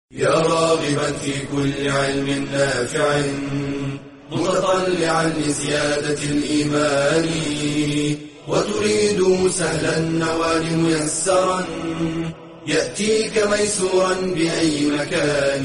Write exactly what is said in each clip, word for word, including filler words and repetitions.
يا راغبا في كل علم نافع متطلعا لزيادة الإيمان وتريد سهلا النوال ميسرا يأتيك ميسورا بأي مكان.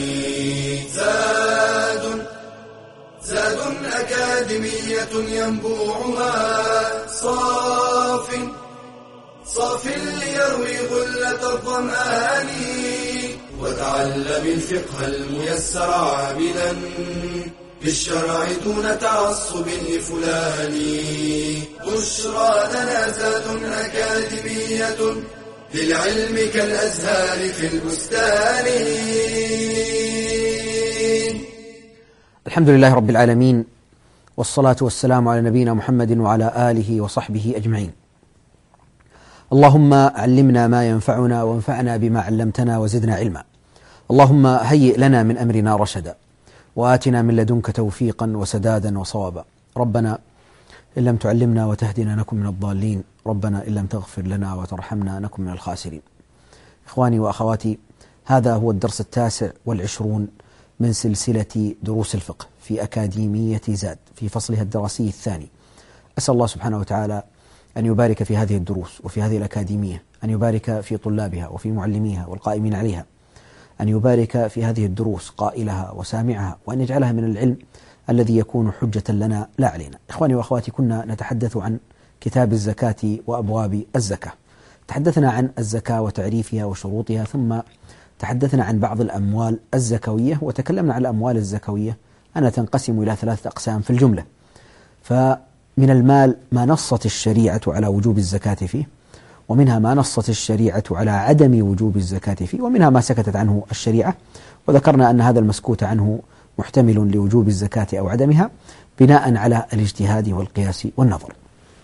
زاد زاد أكاديمية ينبوعها صاف صاف ليروي غلة الظمآن وتعلم الفقه الميسر عاملا بالشرع دون تعصب لفلان. بشرى لنا زاد أكاديمية للعلم كالأزهار في البستان. الحمد لله رب العالمين، والصلاة والسلام على نبينا محمد وعلى آله وصحبه أجمعين. اللهم علمنا ما ينفعنا وانفعنا بما علمتنا وزدنا علما. اللهم هيئ لنا من أمرنا رشدا وآتنا من لدنك توفيقا وسدادا وصوابا. ربنا إن لم تعلمنا وتهدنا نكن من الضالين، ربنا إن لم تغفر لنا وترحمنا نكن من الخاسرين. إخواني وأخواتي، هذا هو الدرس التاسع والعشرون من سلسلة دروس الفقه في أكاديمية زاد في فصلها الدراسي الثاني. أسأل الله سبحانه وتعالى أن يبارك في هذه الدروس وفي هذه الأكاديمية، أن يبارك في طلابها وفي معلميها والقائمين عليها، أن يبارك في هذه الدروس قائلها وسامعها، وأن يجعلها من العلم الذي يكون حجة لنا لا علينا. إخواني وأخواتي، كنا نتحدث عن كتاب الزكاة وأبواب الزكاة. تحدثنا عن الزكاة وتعريفها وشروطها، ثم تحدثنا عن بعض الأموال الزكوية، وتكلمنا عن الأموال الزكوية أنها تنقسم إلى ثلاثة أقسام في الجملة. فمن المال ما نصت الشريعة على وجوب الزكاة فيه، ومنها ما نصت الشريعة على عدم وجوب الزكاة فيه، ومنها ما سكتت عنه الشريعة، وذكرنا أن هذا المسكوت عنه محتمل لوجوب الزكاة أو عدمها بناء على الاجتهاد والقياس والنظر.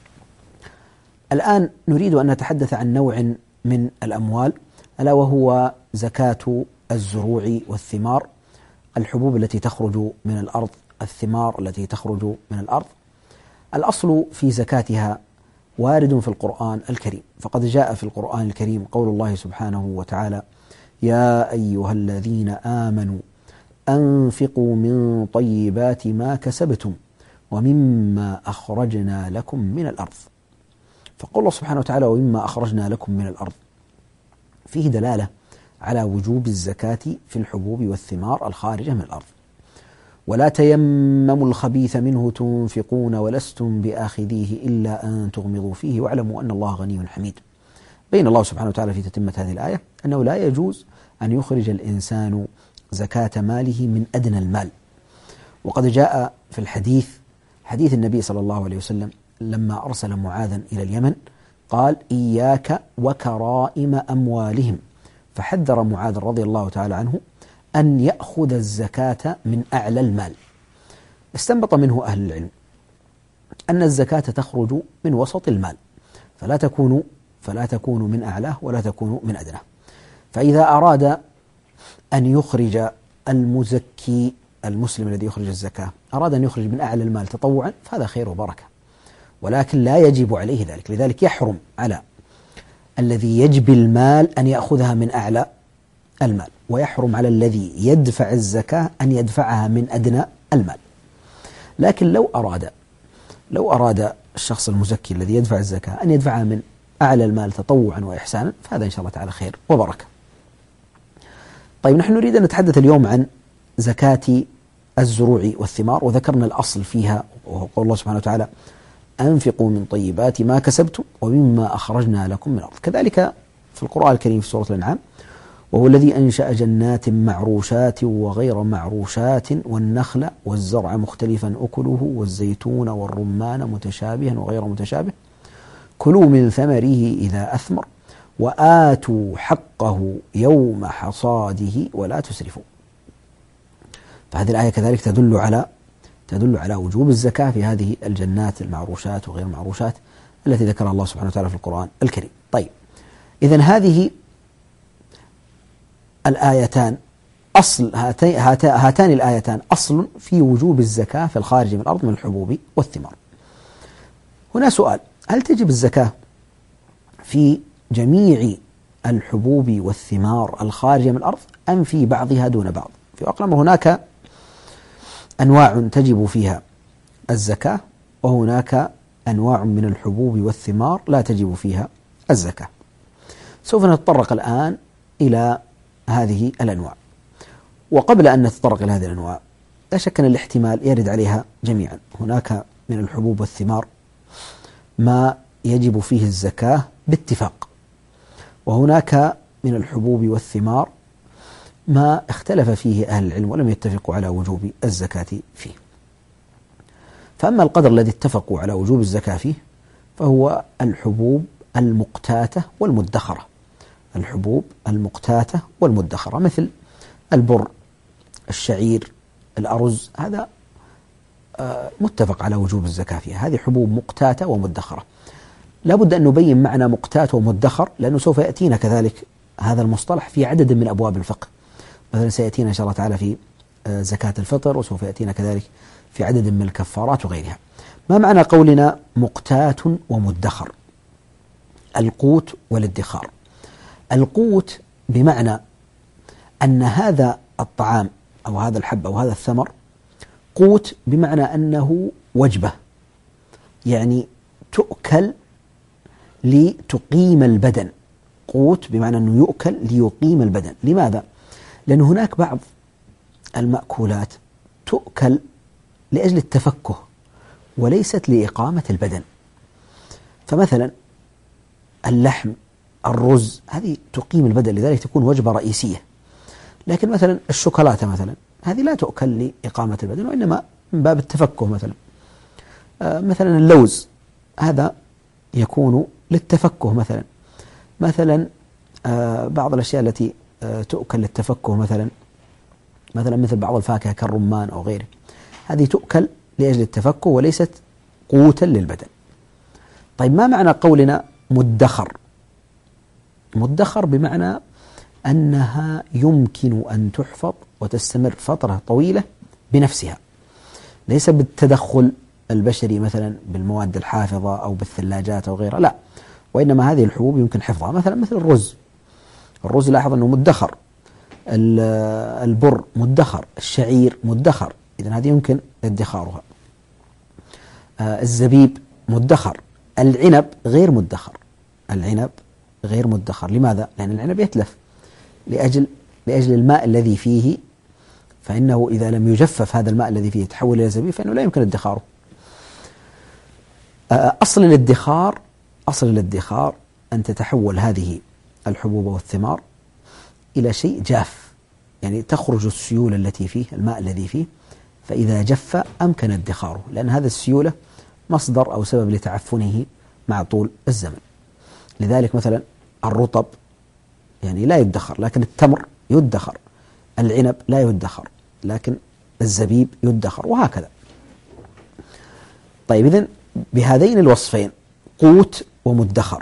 الآن نريد أن نتحدث عن نوع من الأموال، ألا وهو زكاة الزروع والثمار، الحبوب التي تخرج من الأرض، الثمار التي تخرج من الأرض. الأصل في زكاتها وارد في القرآن الكريم، فقد جاء في القرآن الكريم قول الله سبحانه وتعالى: يا أيها الذين آمنوا أنفقوا من طيبات ما كسبتم ومما أخرجنا لكم من الأرض. فقول الله سبحانه وتعالى: ومما أخرجنا لكم من الأرض، فيه دلالة على وجوب الزكاة في الحبوب والثمار الخارجة من الأرض. ولا تيمموا الخبيث منه تنفقون ولستم بآخذيه إلا أن تغمضوا فيه واعلموا أن الله غني حميد. بين الله سبحانه وتعالى في تتمة هذه الآية أنه لا يجوز أن يخرج الإنسان زكاة ماله من أدنى المال. وقد جاء في الحديث حديث النبي صلى الله عليه وسلم لما أرسل معاذا إلى اليمن قال: إياك وكرائم أموالهم، فحذر معاذ رضي الله تعالى عنه أن يأخذ الزكاة من أعلى المال. استنبط منه أهل العلم أن الزكاة تخرج من وسط المال، فلا تكون فلا تكون من أعلاه ولا تكون من أدناه. فإذا أراد أن يخرج المزكي المسلم الذي يخرج الزكاة أراد أن يخرج من أعلى المال تطوعا، فهذا خير وبركة، ولكن لا يجب عليه ذلك. لذلك يحرم على الذي يجبي المال أن يأخذها من أعلى المال، ويحرم على الذي يدفع الزكاة أن يدفعها من أدنى المال. لكن لو أراد لو أراد الشخص المزكي الذي يدفع الزكاة أن يدفعها من أعلى المال تطوعا وإحسانا، فهذا إن شاء الله تعالى خير وبركة. طيب، نحن نريد أن نتحدث اليوم عن زكاة الزروع والثمار، وذكرنا الأصل فيها وهو قول الله سبحانه وتعالى: أنفقوا من طيبات ما كسبتم ومما أخرجنا لكم من الأرض. كذلك في القرآن الكريم في سورة الأنعام: وهو الذي أنشأ جنات معروشات وغير معروشات والنخل والزرع مختلفا أكله والزيتون والرمان متشابها وغير متشابه كلوا من ثمره إذا أثمر وآتوا حقه يوم حصاده ولا تسرفوا. فهذه الآية كذلك تدل على تدل على وجوب الزكاة في هذه الجنات المعروشات وغير المعروشات التي ذكرها الله سبحانه وتعالى في القرآن الكريم. طيب، إذن هذه الآيتان أصل هاتان الآيتان أصل في وجوب الزكاة في الخارج من الأرض من الحبوب والثمار. هنا سؤال: هل تجب الزكاة في جميع الحبوب والثمار الخارجة من الأرض أم في بعضها دون بعض؟ في واقع الأمر هناك أنواع تجب فيها الزكاة، وهناك أنواع من الحبوب والثمار لا تجب فيها الزكاة. سوف نتطرق الآن إلى هذه الأنواع. وقبل أن نتطرق إلى هذه الأنواع لا شك أن الاحتمال يرد عليها جميعا. هناك من الحبوب والثمار ما يجب فيه الزكاة باتفاق، وهناك من الحبوب والثمار ما اختلف فيه أهل العلم ولم يتفقوا على وجوب الزكاة فيه. فأما القدر الذي اتفقوا على وجوب الزكاة فيه فهو الحبوب المقتاتة والمدخرة. الحبوب المقتاتة والمدخرة مثل البر، الشعير، الأرز، هذا متفق على وجوب الزكاة فيها. هذه حبوب مقتاتة ومدخرة. لا بد أن نبين معنى مقتات ومدخر، لأنه سوف يأتينا كذلك هذا المصطلح في عدد من أبواب الفقه. مثلا سيأتينا إن شاء الله تعالى في زكاة الفطر، وسوف يأتينا كذلك في عدد من الكفارات وغيرها. ما معنى قولنا مقتات ومدخر؟ القوت والادخار. القوت بمعنى أن هذا الطعام أو هذا الحب أو هذا الثمر قوت، بمعنى أنه وجبة، يعني تؤكل لتقيم البدن. قوت بمعنى أنه يؤكل ليقيم البدن. لماذا؟ لأن هناك بعض المأكولات تؤكل لأجل التفكه وليست لإقامة البدن. فمثلا اللحم، الرز، هذه تقيم البدن، لذلك تكون وجبة رئيسية. لكن مثلا الشوكولاتة مثلا هذه لا تؤكل لإقامة البدن، وإنما من باب التفكه. مثلا آه مثلا اللوز هذا يكون للتفكه. مثلا مثلا آه بعض الأشياء التي آه تؤكل للتفكه، مثلا مثلا مثل بعض الفاكهة كالرمان أو غيره، هذه تؤكل لأجل التفكه وليست قوتا للبدن. طيب ما معنى قولنا مدخر؟ مدخر بمعنى أنها يمكن أن تحفظ وتستمر فترة طويلة بنفسها، ليس بالتدخل البشري مثلا بالمواد الحافظة أو بالثلاجات أو غيرها، لا، وإنما هذه الحبوب يمكن حفظها. مثلا مثل الرز، الرز لاحظ أنه مدخر، البر مدخر، الشعير مدخر، إذن هذه يمكن ادخارها. الزبيب مدخر، العنب غير مدخر، العنب غير مدخر. لماذا؟ لأن العنب يتلف لأجل لأجل الماء الذي فيه، فإنه إذا لم يجفف هذا الماء الذي فيه يتحول إلى زبيب فإنه لا يمكن ادخاره. أصل الادخار أصل الادخار أن تتحول هذه الحبوب والثمار إلى شيء جاف، يعني تخرج السيولة التي فيه، الماء الذي فيه، فإذا جف أمكن ادخاره، لأن هذا السيولة مصدر أو سبب لتعفنه مع طول الزمن. لذلك مثلا الرطب يعني لا يدخر، لكن التمر يدخر، العنب لا يدخر، لكن الزبيب يدخر، وهكذا. طيب إذن بهذين الوصفين قوت ومدخر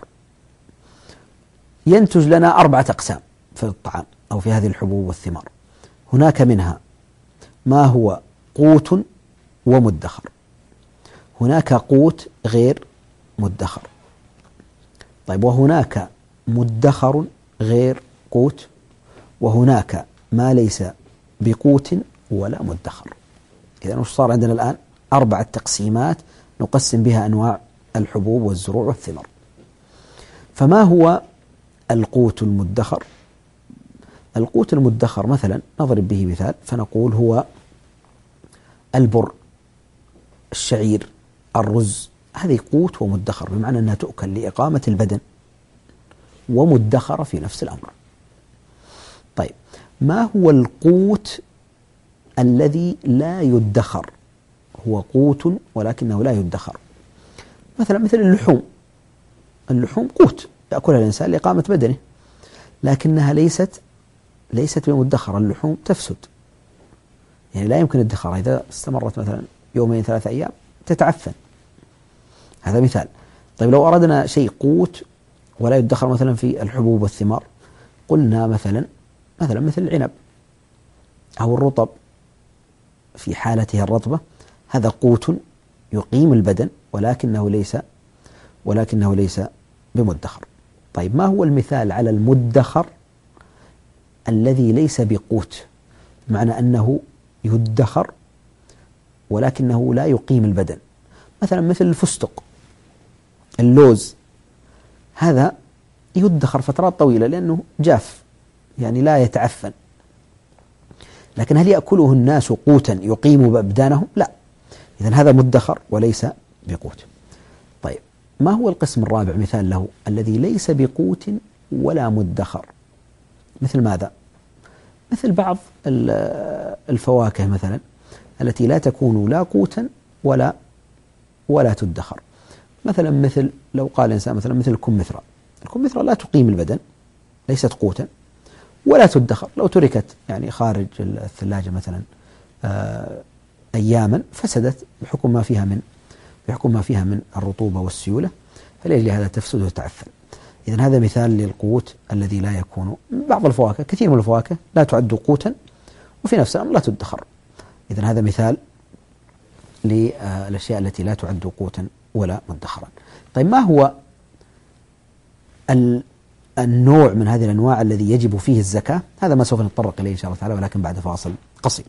ينتج لنا أربعة أقسام في الطعام أو في هذه الحبوب والثمار. هناك منها ما هو قوت ومدخر، هناك قوت غير مدخر، طيب وهناك مدخر غير قوت، وهناك ما ليس بقوت ولا مدخر. إذا وش صار عندنا الآن؟ أربعة تقسيمات نقسم بها أنواع الحبوب والزروع والثمر. فما هو القوت المدخر؟ القوت المدخر مثلا نضرب به مثال فنقول هو البر، الشعير، الرز، هذه قوت ومدخر، بمعنى أنها تؤكل لإقامة البدن ومدخرة في نفس الأمر. طيب ما هو القوت الذي لا يدخر؟ هو قوت ولكنه لا يدخر. مثلا مثل اللحوم، اللحوم قوت يأكلها الإنسان لإقامة بدنه، لكنها ليست ليست بمدخرة. اللحوم تفسد، يعني لا يمكن ادخارها، إذا استمرت مثلا يومين ثلاثة أيام تتعفن. هذا مثال. طيب لو أردنا شيء قوت ولا يدخر مثلا في الحبوب والثمار، قلنا مثلا مثلا مثل العنب أو الرطب في حالته الرطبة، هذا قوت يقيم البدن ولكنه ليس ولكنه ليس بمدخر. طيب ما هو المثال على المدخر الذي ليس بقوت، بمعنى أنه يدخر ولكنه لا يقيم البدن؟ مثلا مثل الفستق، اللوز، هذا يدخر فترات طويلة لأنه جاف، يعني لا يتعفن. لكن هل يأكله الناس قوتا يقيم بأبدانهم؟ لا. إذن هذا مدخر وليس بقوت. طيب ما هو القسم الرابع مثال له الذي ليس بقوت ولا مدخر؟ مثل ماذا؟ مثل بعض الفواكه مثلا التي لا تكون لا قوتا ولا ولا تدخر. مثلا مثل لو قال إنسان مثلا مثل الكمثرى، الكمثرى لا تقيم البدن، ليست قوتا ولا تدخر، لو تركت يعني خارج الثلاجة مثلا أياما فسدت بحكم ما فيها من بحكم ما فيها من الرطوبة والسيولة، فلأجل هذا تفسد وتعفن. إذن هذا مثال للقوت الذي لا يكون. بعض الفواكه، كثير من الفواكه لا تعد قوتا وفي نفس الأمر لا تدخر. إذن هذا مثال للأشياء التي لا تعد قوتا ولا مدخرا. طيب ما هو النوع من هذه الأنواع الذي يجب فيه الزكاة؟ هذا ما سوف نتطرق إليه إن شاء الله تعالى، ولكن بعد فاصل قصير.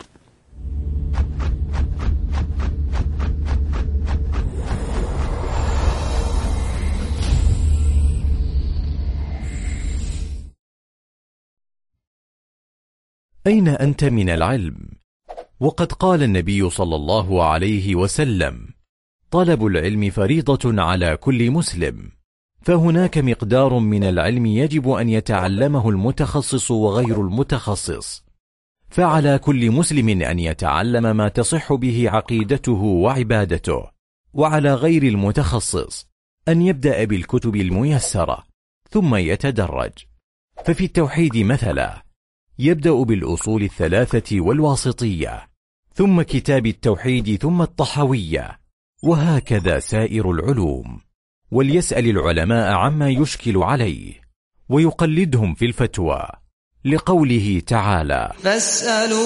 أين أنت من العلم؟ وقد قال النبي صلى الله عليه وسلم: طلب العلم فريضة على كل مسلم. فهناك مقدار من العلم يجب أن يتعلمه المتخصص وغير المتخصص، فعلى كل مسلم أن يتعلم ما تصح به عقيدته وعبادته، وعلى غير المتخصص أن يبدأ بالكتب الميسرة ثم يتدرج. ففي التوحيد مثلا يبدأ بالأصول الثلاثة والواسطية، ثم كتاب التوحيد، ثم الطحاوية، وهكذا سائر العلوم. وليسأل العلماء عما يشكل عليه ويقلدهم في الفتوى، لقوله تعالى: فاسألوا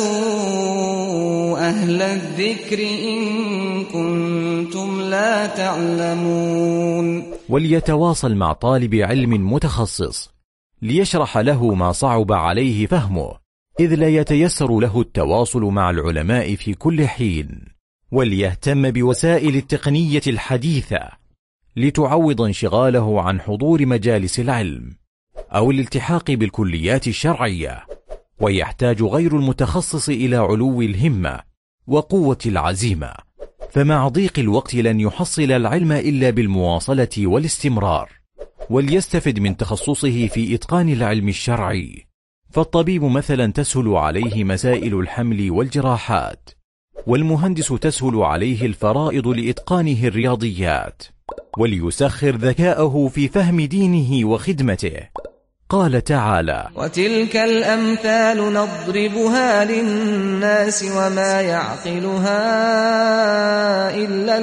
أهل الذكر إن كنتم لا تعلمون. وليتواصل مع طالب علم متخصص ليشرح له ما صعب عليه فهمه، إذ لا يتيسر له التواصل مع العلماء في كل حين. وليهتم بوسائل التقنية الحديثة لتعوض انشغاله عن حضور مجالس العلم أو الالتحاق بالكليات الشرعية. ويحتاج غير المتخصص إلى علو الهمة وقوة العزيمة، فمع ضيق الوقت لن يحصل العلم إلا بالمواصلة والاستمرار. وليستفد من تخصصه في إتقان العلم الشرعي، فالطبيب مثلا تسهل عليه مسائل الحمل والجراحات، والمهندس تسهل عليه الفرائض لإتقانه الرياضيات. وليسخر ذكاءه في فهم دينه وخدمته. قال تعالى: وتلك الأمثال نضربها للناس وما يعقلها إلا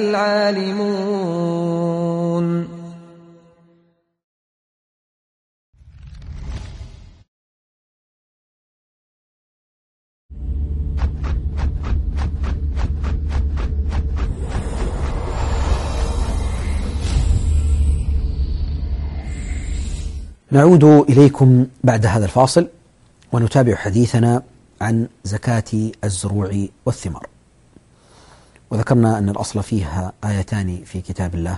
العالمون. نعود إليكم بعد هذا الفاصل ونتابع حديثنا عن زكاة الزروع والثمار. وذكرنا أن الأصل فيها آيتان في كتاب الله،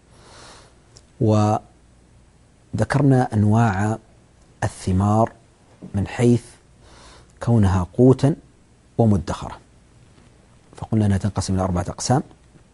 وذكرنا أنواع الثمار من حيث كونها قوتا ومدخرة، فقلنا أنها تنقسم إلى أربعة أقسام،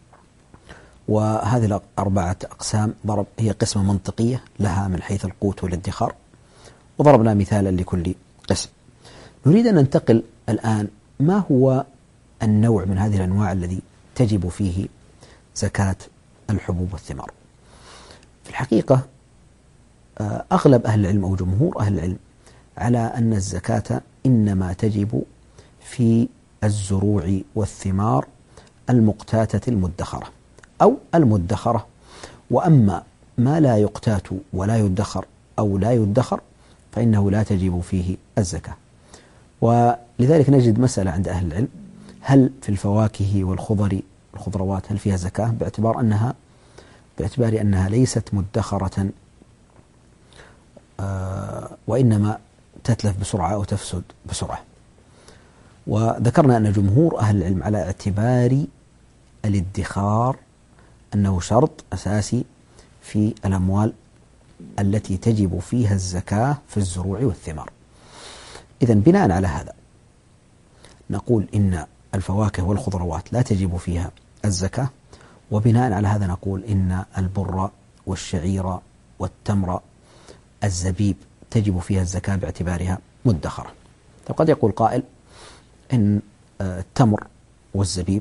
وهذه الأربعة أقسام ضرب هي قسمة منطقية لها من حيث القوت والادخار، وضربنا مثالا لكل قسم. نريد أن ننتقل الآن ما هو النوع من هذه الأنواع الذي تجب فيه زكاة الحبوب والثمار. في الحقيقة أغلب أهل العلم أو جمهور أهل العلم على أن الزكاة إنما تجب في الزروع والثمار المقتاتة المدخرة أو المدخرة، وأما ما لا يقتات ولا يدخر أو لا يدخر فإنه لا تجب فيه الزكاة. ولذلك نجد مسألة عند أهل العلم: هل في الفواكه والخضر الخضروات هل فيها زكاة؟ باعتبار أنها باعتبار أنها ليست مدخرة وإنما تتلف بسرعة أو تفسد بسرعة. وذكرنا أن جمهور أهل العلم على اعتبار الادخار أنه شرط أساسي في الأموال التي تجب فيها الزكاة في الزروع والثمار. إذن بناء على هذا نقول إن الفواكه والخضروات لا تجب فيها الزكاة، وبناء على هذا نقول إن البر والشعير والتمر الزبيب تجب فيها الزكاة باعتبارها مدخرة. فقد يقول قائل إن التمر والزبيب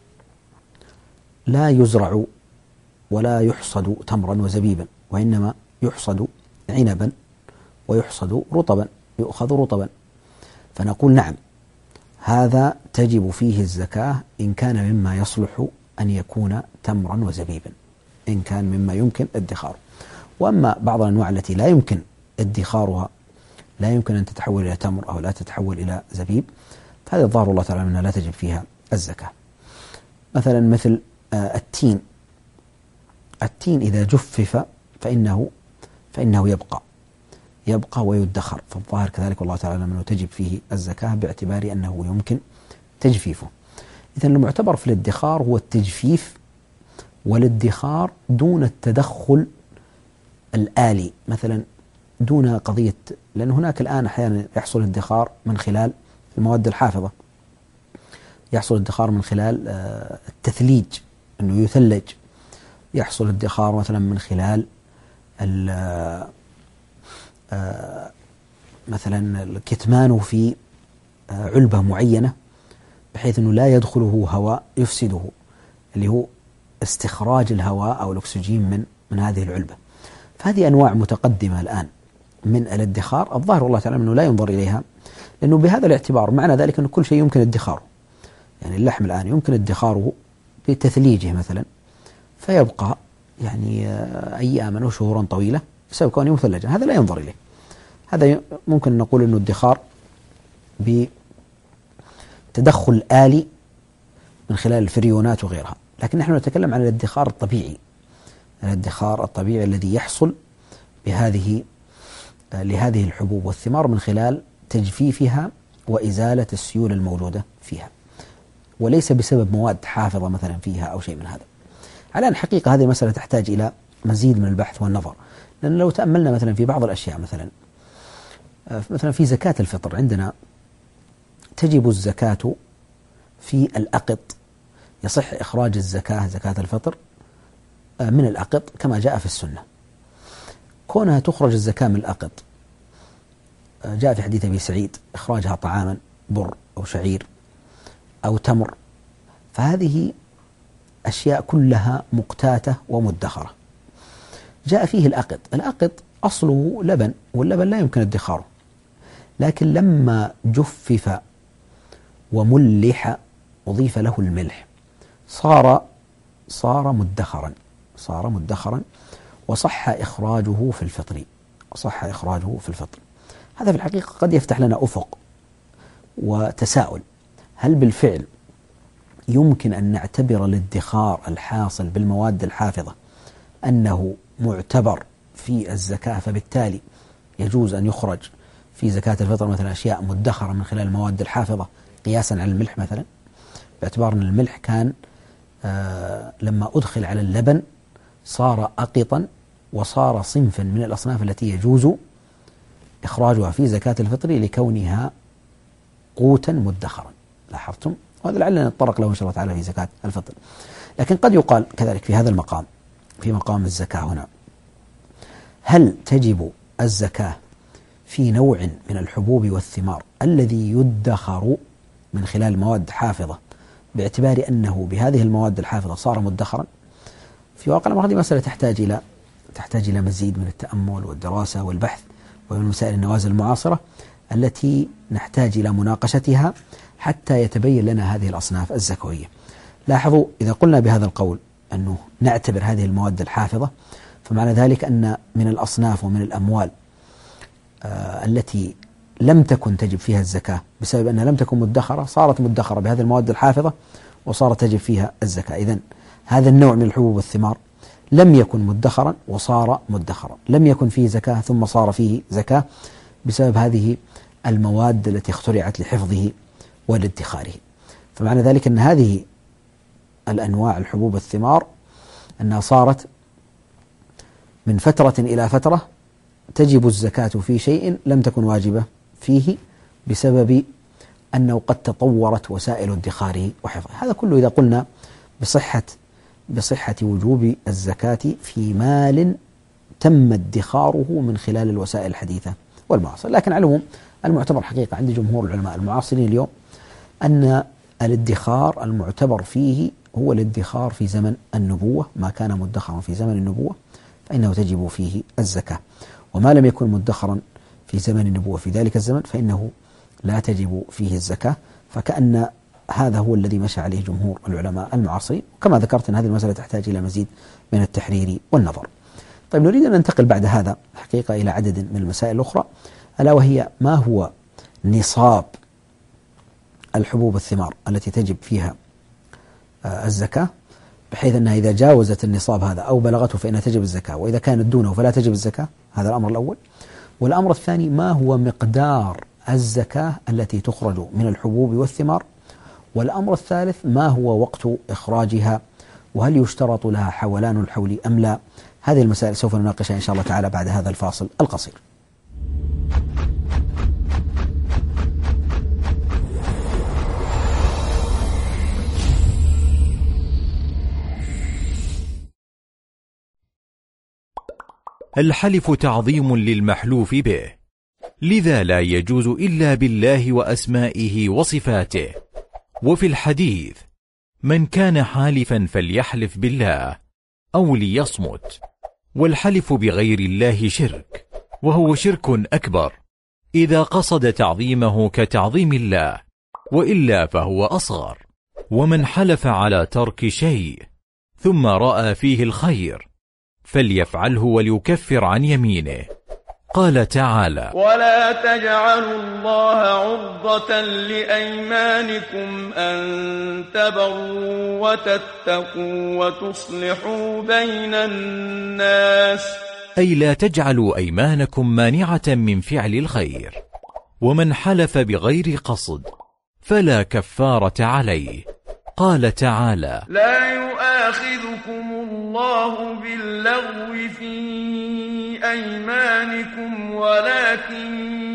لا يزرع ولا يحصد تمرا وزبيبا، وإنما يحصد عنبا ويحصد رطبا، يؤخذ رطبا. فنقول نعم، هذا تجب فيه الزكاة إن كان مما يصلح أن يكون تمرا وزبيبا، إن كان مما يمكن ادخاره. وأما بعض الأنواع التي لا يمكن ادخارها، لا يمكن أن تتحول إلى تمر أو لا تتحول إلى زبيب، فهذا الظاهر الله تعالى أنها لا تجب فيها الزكاة. مثلا مثل التين، التين إذا جفف فإنه فإنه يبقى يبقى ويدخر، فالظاهر كذلك والله تعالى أنه تجب فيه الزكاة باعتبار أنه يمكن تجفيفه. إذن المعتبر في الادخار هو التجفيف والادخار دون التدخل الآلي، مثلا دون قضية، لأن هناك الآن أحيانا يحصل الادخار من خلال المواد الحافظة، يحصل الادخار من خلال التثليج، أنه يثلج، يحصل الادخار مثلا من خلال مثلا الكتمان في علبة معينة بحيث أنه لا يدخله هواء يفسده، اللي هو استخراج الهواء أو الأكسجين من من هذه العلبة. فهذه أنواع متقدمة الآن من الادخار، الظاهر والله تعالى أنه لا ينظر إليها، لأنه بهذا الاعتبار معنى ذلك أن كل شيء يمكن ادخاره. يعني اللحم الآن يمكن ادخاره بتثليجه مثلا، فيبقى يعني أياما وشهورا طويلة بسبب كونه مثلجا، هذا لا ينظر إليه. هذا ممكن نقول أنه ادخار بتدخل آلي من خلال الفريونات وغيرها. لكن نحن نتكلم عن الادخار الطبيعي، الادخار الطبيعي الذي يحصل بهذه لهذه الحبوب والثمار من خلال تجفيفها وإزالة السيول الموجودة فيها، وليس بسبب مواد حافظة مثلا فيها أو شيء من هذا. على الحقيقة هذه المسألة تحتاج إلى مزيد من البحث والنظر، لأن لو تأملنا مثلا في بعض الأشياء، مثلا مثلا في زكاة الفطر عندنا تجب الزكاة في الأقط، يصح إخراج الزكاة زكاة الفطر من الأقط كما جاء في السنة. كونها تخرج الزكاة من الأقط، جاء في حديث أبي سعيد إخراجها طعاما بر أو شعير أو تمر، فهذه أشياء كلها مقتاتة ومدخرة. جاء فيه الأقط، الأقط أصله لبن، واللبن لا يمكن ادخاره، لكن لما جفف وملح أضيف له الملح صار صار مدخرا صار مدخرا وصح إخراجه في الفطر صح إخراجه في الفطر. هذا في الحقيقة قد يفتح لنا أفق وتساؤل، هل بالفعل يمكن أن نعتبر الادخار الحاصل بالمواد الحافظة أنه معتبر في الزكاة، فبالتالي يجوز أن يخرج في زكاة الفطر مثلا أشياء مدخرة من خلال المواد الحافظة قياسا على الملح مثلا، باعتبار أن الملح كان آه لما أدخل على اللبن صار أقطا وصار صنفا من الأصناف التي يجوز إخراجها في زكاة الفطر لكونها قوتا مدخرا. لاحظتم؟ وهذا لعلنا نتطرق له إن شاء الله تعالى في زكاة الفطر. لكن قد يقال كذلك في هذا المقام، في مقام الزكاة هنا، هل تجب الزكاة في نوع من الحبوب والثمار الذي يدخر من خلال مواد حافظة باعتبار أنه بهذه المواد الحافظة صار مدخرا؟ في واقع الأمر هذه مسألة تحتاج إلى تحتاج إلى مزيد من التأمل والدراسة والبحث، ومن مسائل النوازل المعاصرة التي نحتاج إلى مناقشتها حتى يتبين لنا هذه الأصناف الزكوية. لاحظوا إذا قلنا بهذا القول أنه نعتبر هذه المواد الحافظة، فمعنى ذلك أن من الأصناف ومن الأموال آه التي لم تكن تجب فيها الزكاة بسبب أنها لم تكن مدخرة صارت مدخرة بهذه المواد الحافظة وصارت تجب فيها الزكاة. إذن هذا النوع من الحبوب والثمار لم يكن مدخرا وصار مدخرا، لم يكن فيه زكاة ثم صار فيه زكاة بسبب هذه المواد التي اخترعت لحفظه ولادخاره. فمعنى ذلك أن هذه الأنواع الحبوب والثمار أنها صارت من فترة إلى فترة تجب الزكاة في شيء لم تكن واجبة فيه بسبب أنه قد تطورت وسائل ادخاره وحفظه. هذا كله إذا قلنا بصحة بصحة وجوب الزكاة في مال تم ادخاره من خلال الوسائل الحديثة والمعاصرة. لكن على العموم المعتبر حقيقة عند جمهور العلماء المعاصرين اليوم أن الادخار المعتبر فيه هو الادخار في زمن النبوة، ما كان مدخرا في زمن النبوة فإنه تجب فيه الزكاة، وما لم يكن مدخرا في زمن النبوة في ذلك الزمن فإنه لا تجب فيه الزكاة. فكأن هذا هو الذي مشى عليه جمهور العلماء المعاصرين، وكما ذكرت أن هذه المسألة تحتاج إلى مزيد من التحرير والنظر. طيب نريد أن ننتقل بعد هذا حقيقة إلى عدد من المسائل الأخرى، ألا وهي ما هو نصاب الحبوب والثمار التي تجب فيها الزكاة، بحيث أنها إذا جاوزت النصاب هذا أو بلغته فإنها تجب الزكاة، وإذا كانت دونه فلا تجب الزكاة. هذا الأمر الأول. والأمر الثاني ما هو مقدار الزكاة التي تخرج من الحبوب والثمار. والأمر الثالث ما هو وقت إخراجها، وهل يشترط لها حولان الحول أم لا. هذه المسائل سوف نناقشها إن شاء الله تعالى بعد هذا الفاصل القصير. الحلف تعظيم للمحلوف به، لذا لا يجوز إلا بالله وأسمائه وصفاته. وفي الحديث: من كان حالفا فليحلف بالله أو ليصمت. والحلف بغير الله شرك، وهو شرك أكبر إذا قصد تعظيمه كتعظيم الله، وإلا فهو أصغر. ومن حلف على ترك شيء ثم رأى فيه الخير فليفعله وليكفر عن يمينه. قال تعالى: ولا تجعلوا الله عرضة لأيمانكم أن تبروا وتتقوا وتصلحوا بين الناس. أي لا تجعلوا أيمانكم مانعة من فعل الخير. ومن حلف بغير قصد فلا كفارة عليه. قال تعالى: لا يؤاخذكم الله باللغو في أيمانكم ولكن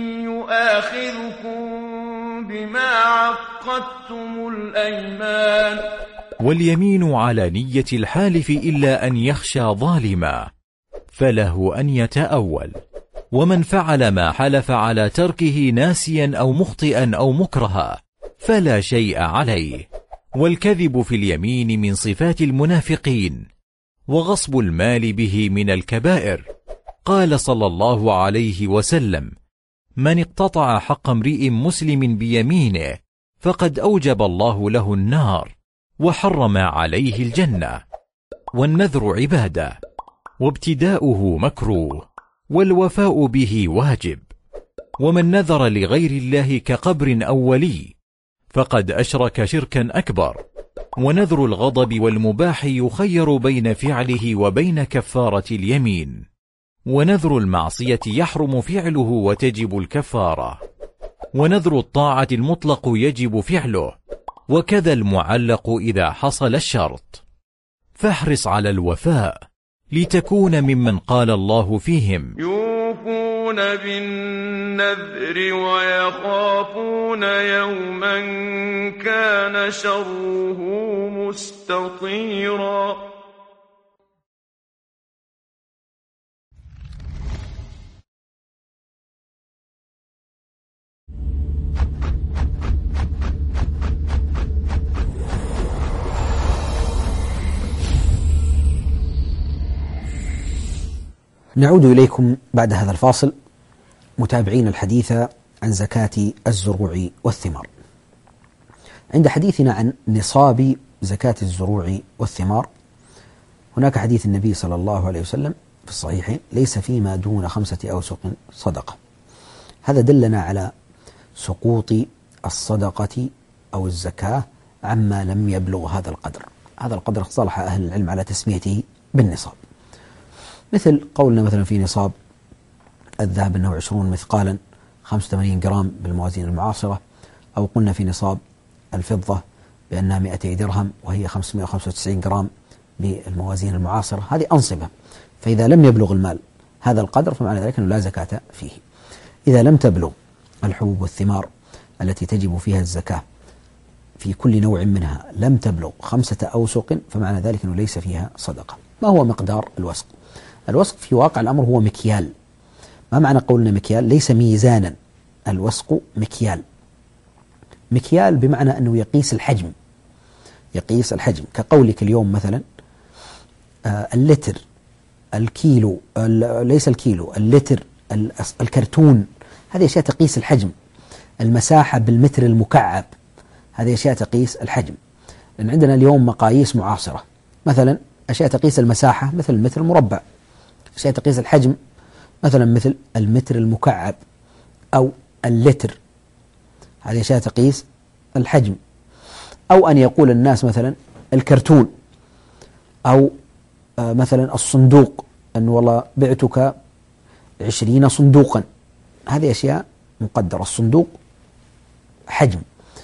يؤاخذكم بما عقدتم الأيمان. واليمين على نية الحالف إلا أن يخشى ظالما فله أن يتأول. ومن فعل ما حلف على تركه ناسيا أو مخطئا أو مكرها فلا شيء عليه. والكذب في اليمين من صفات المنافقين، وغصب المال به من الكبائر. قال صلى الله عليه وسلم: من اقتطع حق امرئ مسلم بيمينه فقد أوجب الله له النار وحرم عليه الجنة. والنذر عبادة، وابتداؤه مكروه، والوفاء به واجب. ومن نذر لغير الله كقبر أو ولي فقد أشرك شركا أكبر. ونذر الغضب والمباح يخير بين فعله وبين كفارة اليمين. ونذر المعصية يحرم فعله وتجب الكفارة. ونذر الطاعة المطلق يجب فعله، وكذا المعلق إذا حصل الشرط. فاحرص على الوفاء لتكون ممن قال الله فيهم: يوفون بالنذر ويخافون يوما كان شره مستطيرا. نعود إليكم بعد هذا الفاصل متابعين الحديث عن زكاة الزروع والثمار. عند حديثنا عن نصاب زكاة الزروع والثمار هناك حديث النبي صلى الله عليه وسلم في الصحيحين: ليس فيما دون خمسة أوسق صدقة. هذا دلنا على سقوط الصدقة أو الزكاة عما لم يبلغ هذا القدر. هذا القدر اصطلح أهل العلم على تسميته بالنصاب، مثل قولنا مثلا في نصاب الذهب أنه عشرون مثقالا خمسة وثمانين جرام بالموازين المعاصرة، أو قلنا في نصاب الفضة بأنها مئتي درهم وهي خمسمائة وخمسة وتسعين جرام بالموازين المعاصرة. هذه أنصبة، فإذا لم يبلغ المال هذا القدر فمعنى ذلك أنه لا زكاة فيه. إذا لم تبلغ الحبوب والثمار التي تجب فيها الزكاة في كل نوع منها لم تبلغ خمسة أوسق فمعنى ذلك أنه ليس فيها صدقة. ما هو مقدار الوسق؟ الوسق في واقع الأمر هو مكيال. ما معنى قولنا مكيال؟ ليس ميزانا، الوسق مكيال. مكيال بمعنى أنه يقيس الحجم، يقيس الحجم، كقولك اليوم مثلا آه اللتر، الكيلو، ليس الكيلو، اللتر، الكرتون، هذه أشياء تقيس الحجم. المساحة بالمتر المكعب، هذه أشياء تقيس الحجم. لأن عندنا اليوم مقاييس معاصرة، مثلا أشياء تقيس المساحة مثل المتر المربع، أشياء تقيس الحجم مثلا مثل المتر المكعب أو اللتر، هذه أشياء تقيس الحجم. أو أن يقول الناس مثلا الكرتون، أو آه مثلا الصندوق، أن والله بعتك عشرين صندوقا، هذه أشياء مقدرة. الصندوق حجم.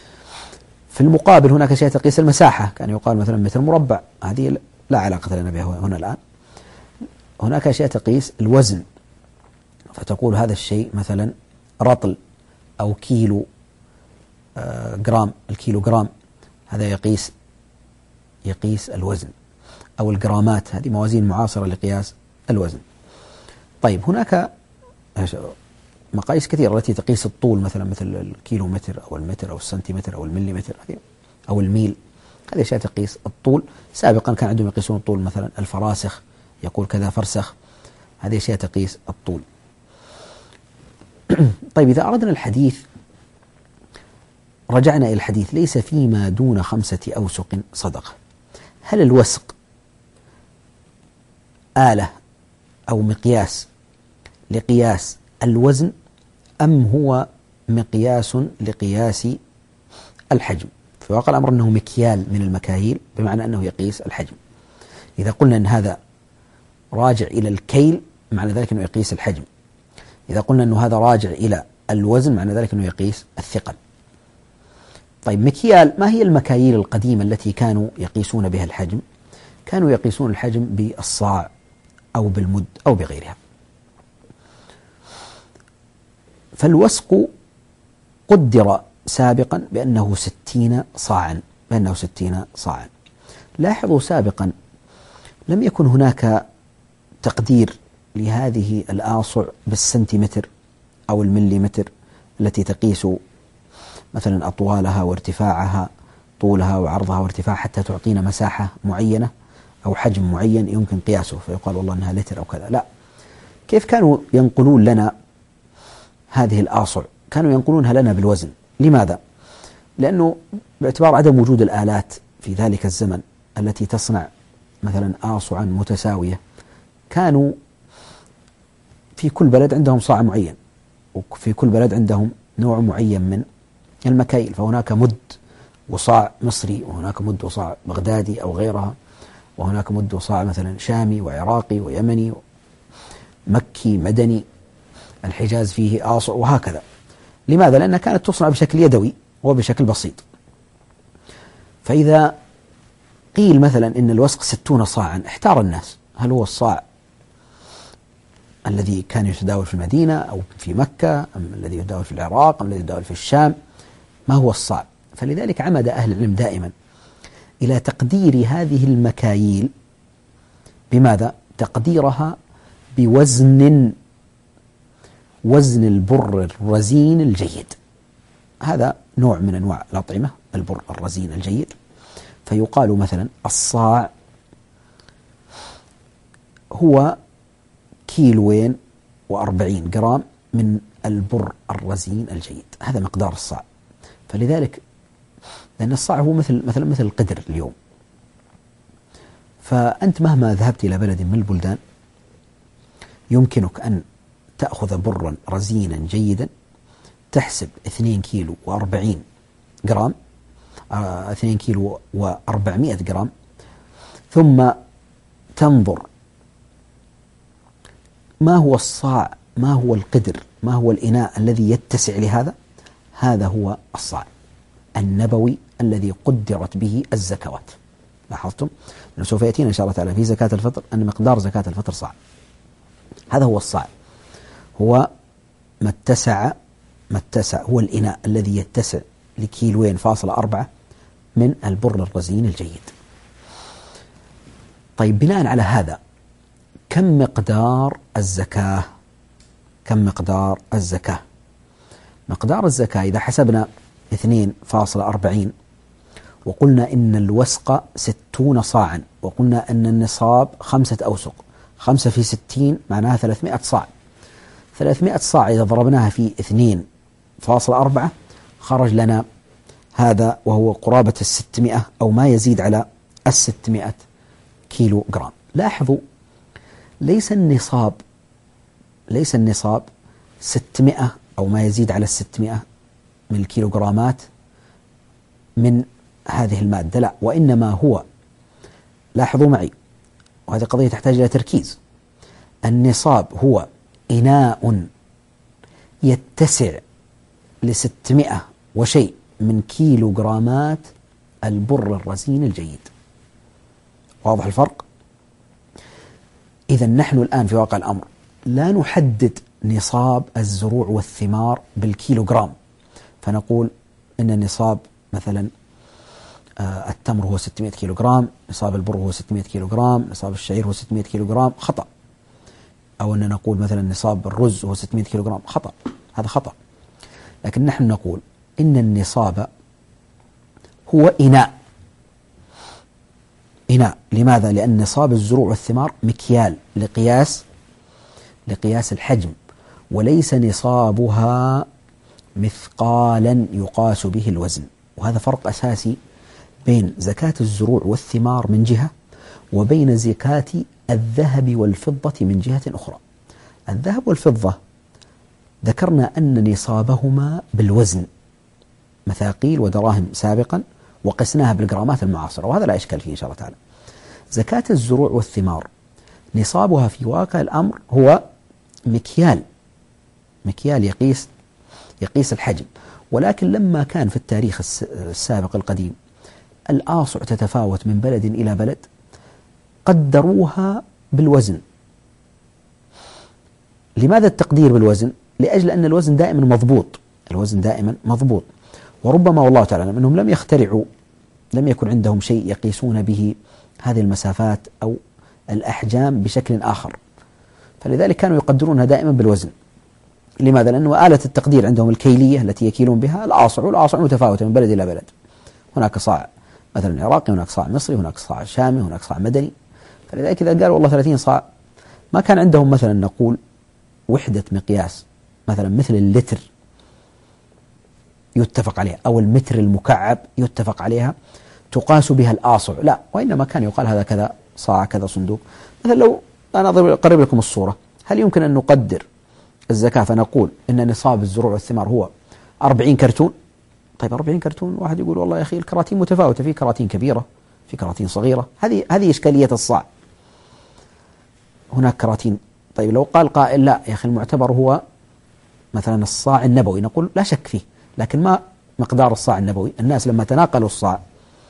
في المقابل هناك أشياء تقيس المساحة، كان يقال مثلا متر مربع، هذه لا علاقة لنا بها هنا الآن. هناك أشياء تقيس الوزن، فتقول هذا الشيء مثلا رطل أو كيلو آه جرام، الكيلو جرام هذا يقيس يقيس الوزن، أو الجرامات، هذه موازين معاصرة لقياس الوزن. طيب هناك مقاييس كثيرة التي تقيس الطول، مثلا مثل الكيلومتر أو المتر أو السنتيمتر أو المليمتر أو الميل، هذه أشياء تقيس الطول. سابقا كان عندهم يقيسون الطول مثلا الفراسخ، يقول كذا فرسخ، هذه أشياء تقيس الطول. طيب إذا أردنا الحديث، رجعنا إلى الحديث، ليس فيما دون خمسة أوسق صدقة. هل الوسق آلة أو مقياس لقياس الوزن، أم هو مقياس لقياس الحجم؟ في واقع الأمر أنه مكيال من المكاييل، بمعنى أنه يقيس الحجم. إذا قلنا أن هذا راجع إلى الكيل معنى ذلك أنه يقيس الحجم. إذا قلنا أنه هذا راجع إلى الوزن معنى ذلك أنه يقيس الثقل. طيب مكيال، ما هي المكاييل القديمة التي كانوا يقيسون بها الحجم؟ كانوا يقيسون الحجم بالصاع أو بالمد أو بغيرها. فالوسق قدر سابقا بأنه ستين صاعا، بأنه ستين صاعا. لاحظوا سابقا لم يكن هناك تقدير لهذه الآصع بالسنتيمتر أو المليمتر التي تقيس مثلا أطوالها وارتفاعها، طولها وعرضها وارتفاعها، حتى تعطينا مساحة معينة أو حجم معين يمكن قياسه فيقال والله أنها لتر أو كذا. لا، كيف كانوا ينقلون لنا هذه الآصع؟ كانوا ينقلونها لنا بالوزن. لماذا؟ لأنه باعتبار عدم وجود الآلات في ذلك الزمن التي تصنع مثلا آصعا متساوية، كانوا في كل بلد عندهم صاع معين، وفي كل بلد عندهم نوع معين من المكاييل، فهناك مد وصاع مصري، وهناك مد وصاع بغدادي أو غيرها، وهناك مد وصاع مثلا شامي وعراقي ويمني مكي مدني، الحجاز فيه آصع، وهكذا. لماذا؟ لأنها كانت تصنع بشكل يدوي وبشكل بسيط. فإذا قيل مثلا إن الوسق ستون صاعا، احتار الناس، هل هو الصاع الذي كان يتداول في المدينة أو في مكة، أم الذي يتداول في العراق، أم الذي يتداول في الشام؟ ما هو الصاع؟ فلذلك عمد أهل العلم دائما إلى تقدير هذه المكاييل. بماذا؟ تقديرها بوزن وزن البر الرزين الجيد. هذا نوع من أنواع الأطعمة، البر الرزين الجيد. فيقال مثلا الصاع هو كيلوين وأربعين جرام من البر الرزين الجيد، هذا مقدار الصاع. فلذلك لأن الصاع هو مثل مثلا مثل القدر اليوم. فأنت مهما ذهبت إلى بلد من البلدان يمكنك أن تأخذ برا رزينا جيدا، تحسب اثنين كيلو وأربعين جرام، اثنين كيلو وأربعمائة جرام، ثم تنظر ما هو الصاع، ما هو القدر، ما هو الإناء الذي يتسع لهذا، هذا هو الصاع النبوي الذي قدرت به الزكوات. لاحظتم أنه سوف يأتينا إن شاء الله تعالى في زكاة الفطر أن مقدار زكاة الفطر صاع. هذا هو الصاع، هو ما اتسع ما اتسع هو الإناء الذي يتسع لكيلوين فاصلة أربعة من البر الرزين الجيد. طيب بناء على هذا كم مقدار الزكاة؟ كم مقدار الزكاة؟ مقدار الزكاة إذا حسبنا اثنين فاصلة أربعين وقلنا إن الوسق ستون صاعا وقلنا أن النصاب خمسة أوسق، خمسة في ستين معناها ثلاثمائة صاع. ثلاثمائة صاع إذا ضربناها في اثنين فاصلة أربعة خرج لنا هذا وهو قرابة الستمائة أو ما يزيد على الستمائة كيلو جرام. لاحظوا ليس النصاب ليس النصاب ستمائة أو ما يزيد على الستمائة من الكيلوغرامات من هذه المادة، لا، وإنما هو، لاحظوا معي وهذه قضية تحتاج إلى تركيز، النصاب هو إناء يتسع لستمائة وشيء من كيلوغرامات البر الرزين الجيد. واضح الفرق؟ إذا نحن الآن في واقع الأمر لا نحدد نصاب الزروع والثمار بالكيلوغرام، فنقول إن النصاب مثلا آه التمر هو ستمائة كيلوغرام، نصاب البر هو ستمائة كيلوغرام، نصاب الشعير هو ستمائة كيلوغرام، خطأ. أو أن نقول مثلا نصاب الرز هو ستمائة كيلوغرام، خطأ، هذا خطأ. لكن نحن نقول إن النصاب هو إناء إناء لماذا؟ لأن نصاب الزروع والثمار مكيال لقياس لقياس الحجم، وليس نصابها مثقالا يقاس به الوزن. وهذا فرق أساسي بين زكاة الزروع والثمار من جهة وبين زكاة الذهب والفضة من جهة أخرى. الذهب والفضة ذكرنا أن نصابهما بالوزن مثاقيل ودراهم سابقا وقسناها بالجرامات المعاصرة، وهذا لا إشكال فيه إن شاء الله تعالى. زكاة الزروع والثمار نصابها في واقع الأمر هو مكيال مكيال يقيس يقيس الحجم، ولكن لما كان في التاريخ السابق القديم الآصع تتفاوت من بلد إلى بلد قدروها بالوزن. لماذا التقدير بالوزن؟ لأجل أن الوزن دائما مضبوط الوزن دائما مضبوط وربما والله تعالى أنهم لم يخترعوا لم يكن عندهم شيء يقيسون به هذه المسافات أو الأحجام بشكل آخر، فلذلك كانوا يقدرونها دائما بالوزن. لماذا؟ لأنه آلة التقدير عندهم الكيلية التي يكيلون بها الآصع، والآصع متفاوتة من بلد إلى بلد، هناك صاع مثلا عراقي، هناك صاع مصري، هناك صاع شامي، هناك صاع مدني. فلذلك إذا قالوا والله ثلاثين صاع ما كان عندهم مثلا نقول وحدة مقياس مثلا مثل اللتر يتفق عليها أو المتر المكعب يتفق عليها تقاس بها الآصع، لا، وإنما كان يقال هذا كذا صاع كذا صندوق. مثلا لو أنا أقرب لكم الصورة، هل يمكن أن نقدر الزكاة فنقول إن نصاب الزروع والثمار هو أربعين كرتون؟ طيب أربعين كرتون، واحد يقول والله يا أخي الكراتين متفاوتة، في كراتين كبيرة في كراتين صغيرة، هذه هذه إشكالية الصاع، هناك كراتين. طيب لو قال قائل لا يا أخي المعتبر هو مثلا الصاع النبوي، نقول لا شك فيه، لكن ما مقدار الصاع النبوي؟ الناس لما تناقلوا الصاع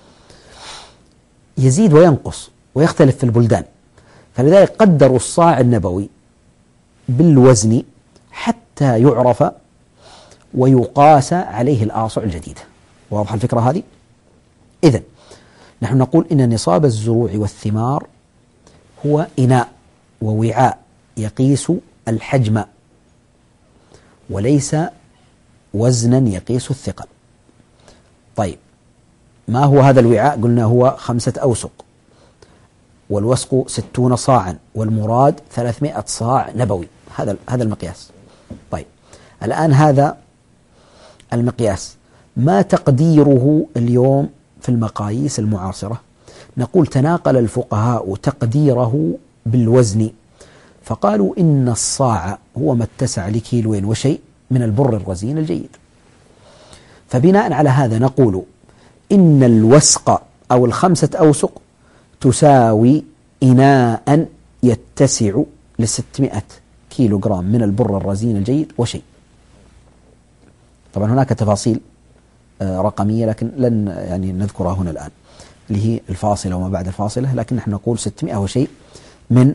يزيد وينقص ويختلف في البلدان، فلذلك قدروا الصاع النبوي بالوزن حتى يعرف ويقاس عليه الآصع الجديدة. واضح الفكرة هذه؟ إذن نحن نقول إن نصاب الزروع والثمار هو إناء ووعاء يقيس الحجم وليس وزنا يقيس الثقل. طيب ما هو هذا الوعاء؟ قلنا هو خمسة أوسق، والوسق ستون صاعا، والمراد ثلاثمائة صاع نبوي، هذا هذا المقياس. طيب الآن هذا المقياس ما تقديره اليوم في المقاييس المعاصرة؟ نقول تناقل الفقهاء تقديره بالوزن، فقالوا إن الصاع هو ما اتسع لكيلوين وشيء من البر الرزين الجيد. فبناء على هذا نقول إن الوسق أو الخمسة أوسق تساوي إناء يتسع لستمائة كيلو جرام من البر الرزين الجيد وشيء. طبعا هناك تفاصيل رقمية لكن لن يعني نذكرها هنا الآن، اللي هي الفاصلة وما بعد الفاصلة، لكن نحن نقول ستمائة وشيء من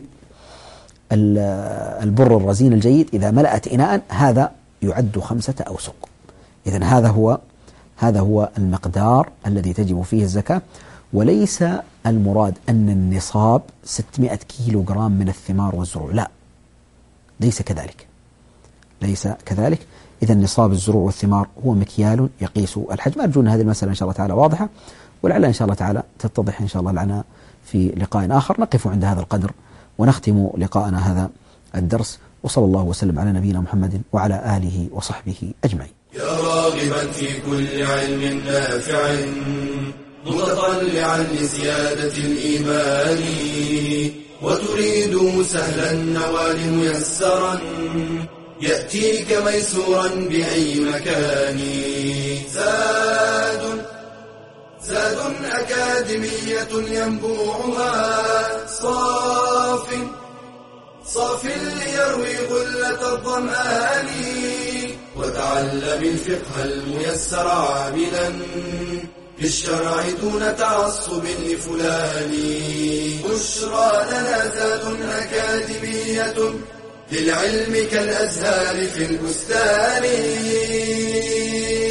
البر الرزين الجيد إذا ملأت إناء، هذا يعد خمسة أوسق. إذن هذا هو هذا هو المقدار الذي تجب فيه الزكاة، وليس المراد أن النصاب ستمائة كيلو جرام من الثمار والزروع، لا، ليس كذلك ليس كذلك. إذا نصاب الزروع والثمار هو مكيال يقيس الحجم. أرجو أن هذه المسألة إن شاء الله تعالى واضحة، ولعل إن شاء الله تعالى تتضح إن شاء الله لنا في لقاء آخر. نقف عند هذا القدر ونختم لقاءنا هذا الدرس، وصلى الله وسلم على نبينا محمد وعلى آله وصحبه أجمعين. يا راغبا في كل علم نافع متطلعا لزيادة الإيمان، وتريد سهلا النوال ميسرا يأتيك ميسورا بأي مكان. زاد زاد أكاديمية ينبوعها صاف صاف ليروي غلة الظمآن، وتعلم الفقه الميسر عاملا بالشرع دون تعصب لفلان. بشرى لنا زاد أكاديمية للعلم كالأزهار في البستان.